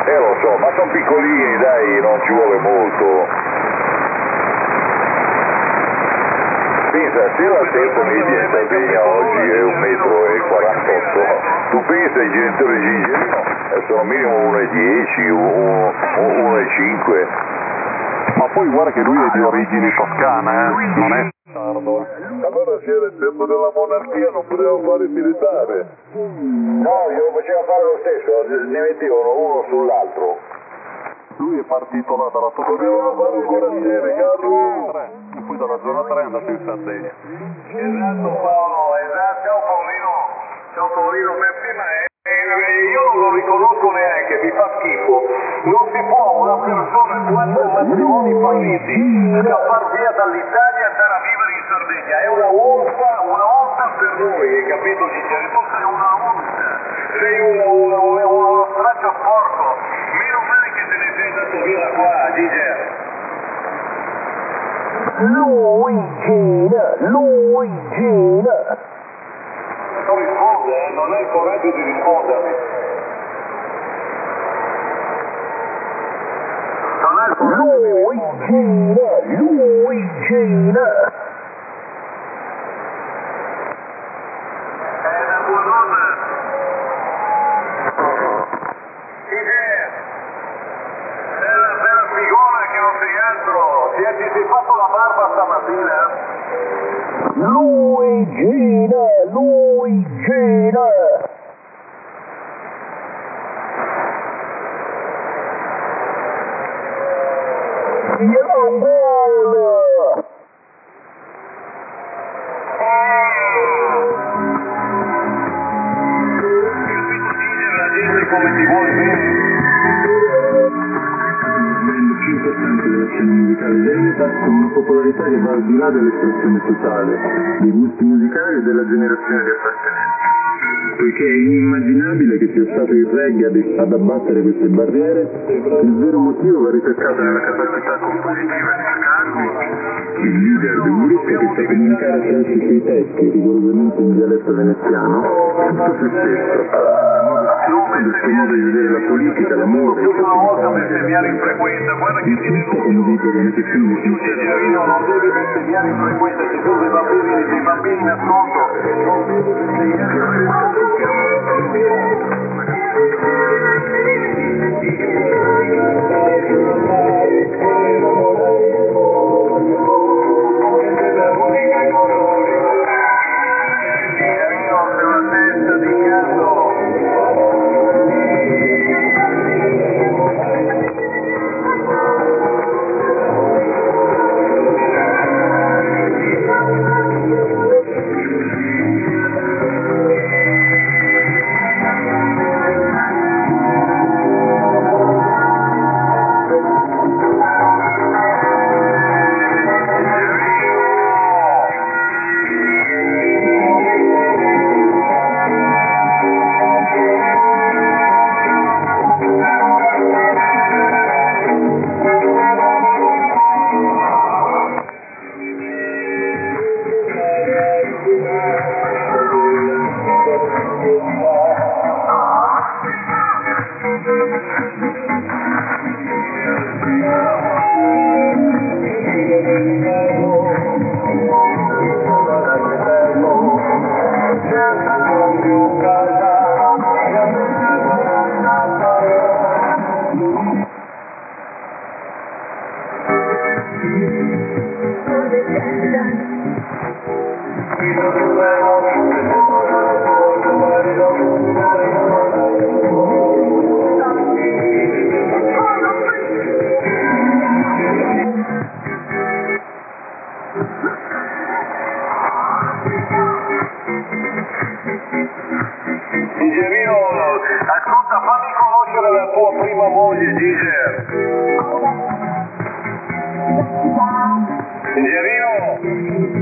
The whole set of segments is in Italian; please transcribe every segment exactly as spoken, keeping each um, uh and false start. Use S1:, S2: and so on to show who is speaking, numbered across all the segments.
S1: Eh lo so, ma sono piccolini, dai, non ci vuole molto. Pensa, se l'altezza media in Sardegna oggi è un metro e quarantotto, tu pensa ai genitori di Gigerino, sono minimo uno e dieci, uno e cinque.
S2: Ma poi guarda che lui è di origini toscane, eh? Non è sardo.
S1: Allora se era il tempo della monarchia non poteva fare il militare. No, glielo faceva fare lo stesso, ne mettevano uno sull'altro.
S2: Lui è partito là dalla Toscana.
S1: Poteva fare il monarchiere, Carlo.
S2: E poi dalla zona tre è andato in Sardegna.
S1: Esatto Paolo, esatto, ciao Paolino. Ciao Paolino, per prima è... Io non lo riconosco neanche, mi fa schifo. Non si può una persona quattro matrimoni falliti scappar via dall'Italia e andare a vivere in Sardegna. È una onta, una onta per noi, hai capito Gigi? Tu sei una onta, sei un, un, un, uno straccio sporco. Meno male che te ne sei andato via da qua, Gigi.
S3: Luigina, Luigina.
S1: Non risponde, eh? Non hai il coraggio di rispondermi. Non hai il coraggio di rispondere.
S3: Luigina, Luigina.
S1: È la tua donna. Gigi, è una bella figura che non sei altro. Ti, ti sei fatto la barba stamattina?
S3: Luigina, Luigina. Yambola.
S1: La gente come ti vuole bene.
S4: più importanti della scena musicale veneta, con una popolarità che va al di là dell'espressione sociale, dei gusti musicali e della generazione di appartenenza. Poiché è inimmaginabile che sia stato il reggae ad, ad abbattere queste barriere, il vero motivo va ricercato nella capacità compositiva di Scarpo, il leader del gruppo che sa comunicare attraverso i suoi testi, rigorosamente in dialetto veneziano, tutto se stesso. Il suo modo di vedere la politica, l'amore,
S1: Più di una volta bestemmiare in frequenza, guarda che ti denuncio. Gigerino non devi bestemmiare in frequenza, ci sono dei bambini, dei bambini in ascolto. Gigerino c'è una testa di cazzo. Gigerino, ascolta, fammi conoscere la tua prima moglie, Giger. Gigerino.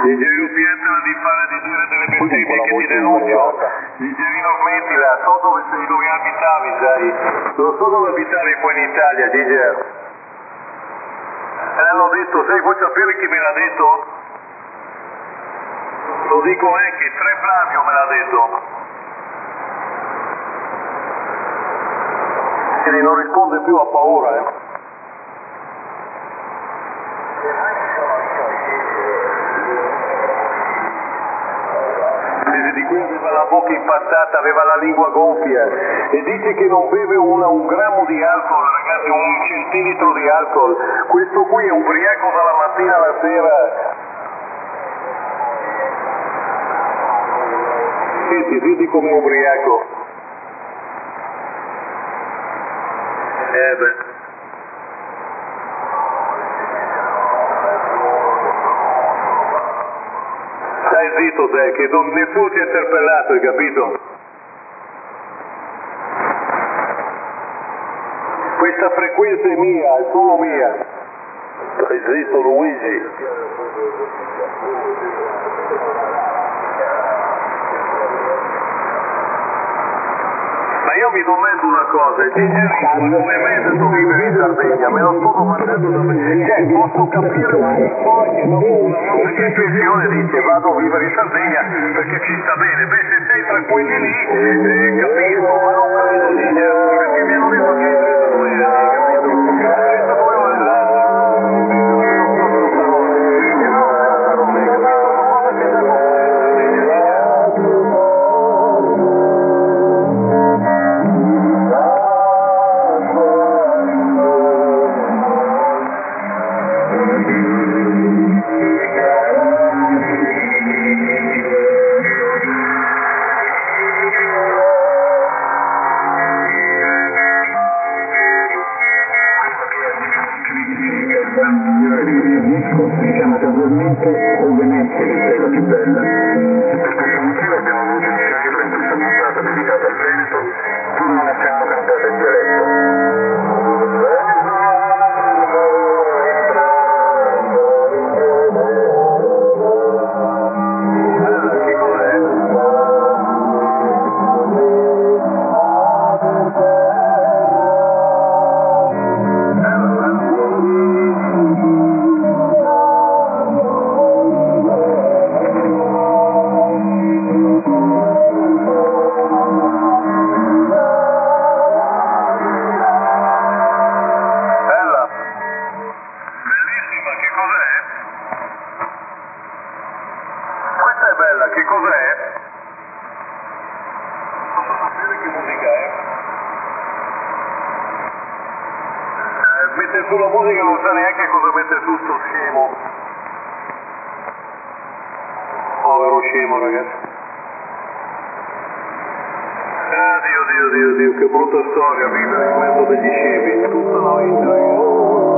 S1: Digerino piantala di fare di dire delle bestemmie che ti denuncio. Digerino smettila, so dove sei, dove abitavi, sai. Lo so dove abitavi qua in Italia, Diger. Eh, l'ho detto, sai, vuoi sapere chi me l'ha detto? Lo dico anche, Tre Flavio me l'ha detto. Quindi non risponde più, ha paura, eh. Di cui aveva la bocca impazzata, aveva la lingua gonfia e dice che non beve una, un grammo di alcol, ragazzi, un centilitro di alcol. Questo qui è ubriaco dalla mattina alla sera. Senti, senti come ubriaco. Eh beh. Stai zitto te, che non, nessuno ti ha interpellato, hai capito? Questa frequenza è mia, è solo mia. Stai zitto Luigi. Ma io mi domando una cosa, il Digerino come mai è andato a vivere in Sardegna? Me lo sto domandando da me. Cioè, posso capire una persona che dopo una volta che pensione dice vado a vivere in Sardegna perché ci sta bene. Beh, se sei tra quelli lì, eh, capisco, ma non credo Digerino, perché mi hanno detto che hai trentadue anni, capito? trentadue anni.
S5: Si chiama casualmente ovviamente l'Isola più bella. Per questo motivo abbiamo voluto inserirlo in questa puntata dedicata al Veneto, pur non essendo cantata in dialetto. Che cos'è? Posso sapere che musica è? Eh, mette su la musica e non sa neanche cosa mette su sto scemo. Povero scemo, ragazzi. Ah, Dio, Dio, Dio, Dio, che brutta storia vivere in mezzo degli scemi. Tutta la vita, ragazzi.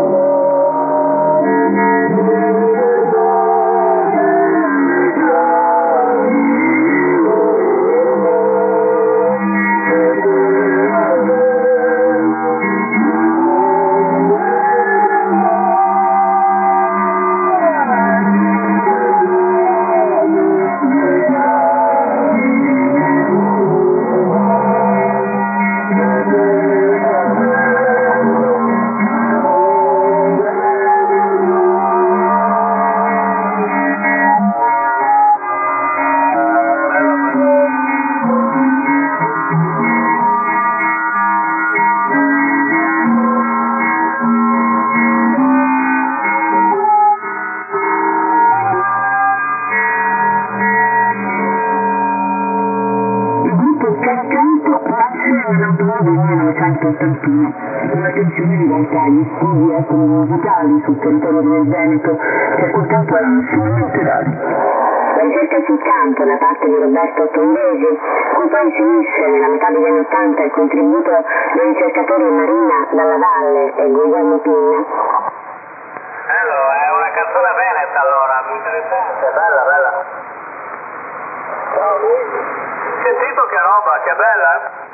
S5: L'attenzione rivolta agli studi etnomusicali sul territorio del Veneto, che a quel tempo erano estremamente rari. La ricerca sul campo da parte di Roberto Tombesi, cui poi si unisce nella metà degli anni Ottanta il contributo dei ricercatori Marina Dalla Valle e Guglielmo Pinna.
S1: Allora, è una canzone veneta allora, interessante, bella, bella. Ciao Luigi. Sentito che roba, che bella?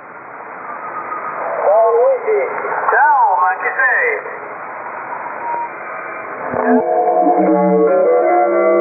S1: Ciao Luigi. Ciao, ma chi sei?